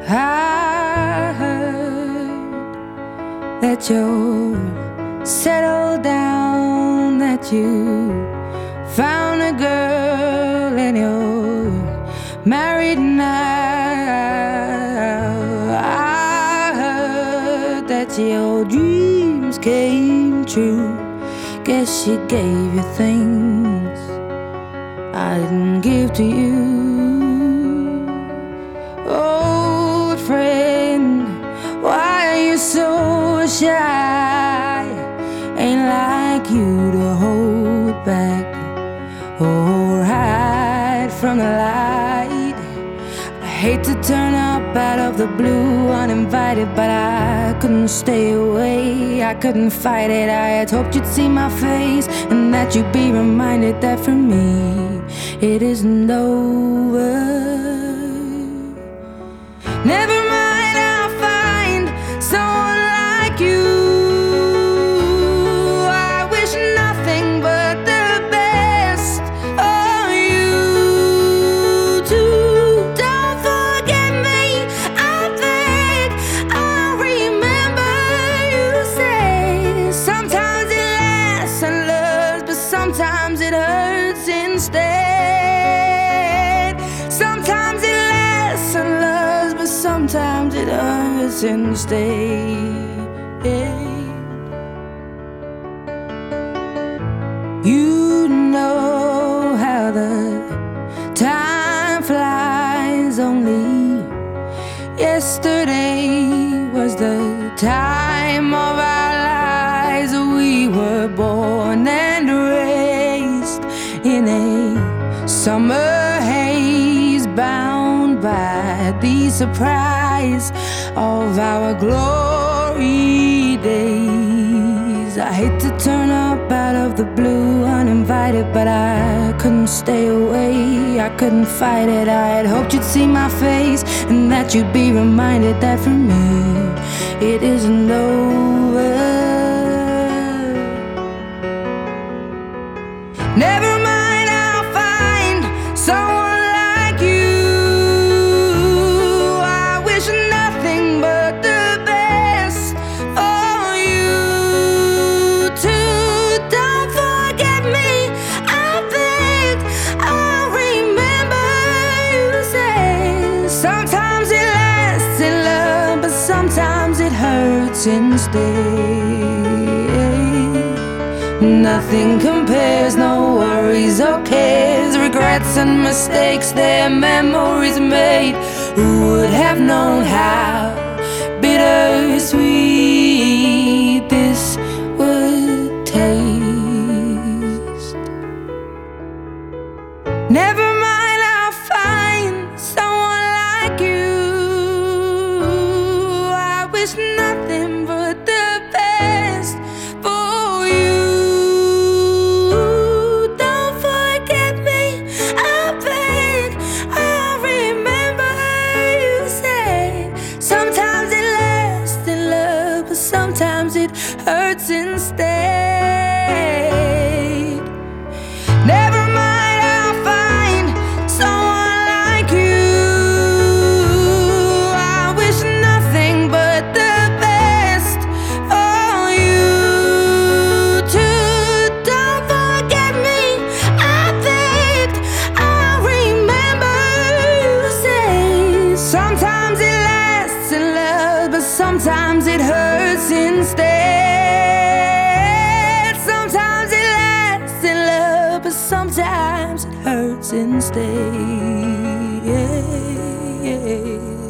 I heard that you're settled down, that you found a girl and you're married now. I heard that your dreams came true. Guess she gave you things I didn't give to you. Old friend, why are you so shy? Ain't like you to hold back or hide from the light. I hate to turn up out of the blue uninvited, but I couldn't stay away, I couldn't fight it. I had hoped you'd see my face and that you'd be reminded that for me it isn't over. Never mind, I'll find someone like you. I wish nothing but the best for you too. Don't forget me, I beg. I remember you say sometimes it lasts and loves, but sometimes it hurts instead. Sometimes it lasts and loves, but sometimes it hurts instead. You know how the time flies. Only yesterday was the time of our lives. We were born and raised in a summer haze, bound by the surprise of our glory days. I hate to turn up out of the blue uninvited, but I couldn't stay away, I couldn't fight it. I had hoped you'd see my face and that you'd be reminded that for me it isn't over. Never mind, I'll find someone like you. I wish nothing but the best for you too. Don't forget me, I beg. I remember you say sometimes it lasts in love, but sometimes it hurts instead. Nothing compares, no worries or cares, regrets and mistakes, their memories made. Who would have known how bittersweet this would taste? Never mind, I'll find someone like you. I wish nothing but the best for you. Don't forget me, I beg. I remember you say sometimes it lasts in love, but sometimes it hurts instead. Never mind, I'll find someone like you. I wish nothing but the best for you too. Don't forget me, I beg. I remember you say sometimes it lasts in love, but sometimes it hurts instead. Sometimes it lasts in love, but sometimes it hurts instead.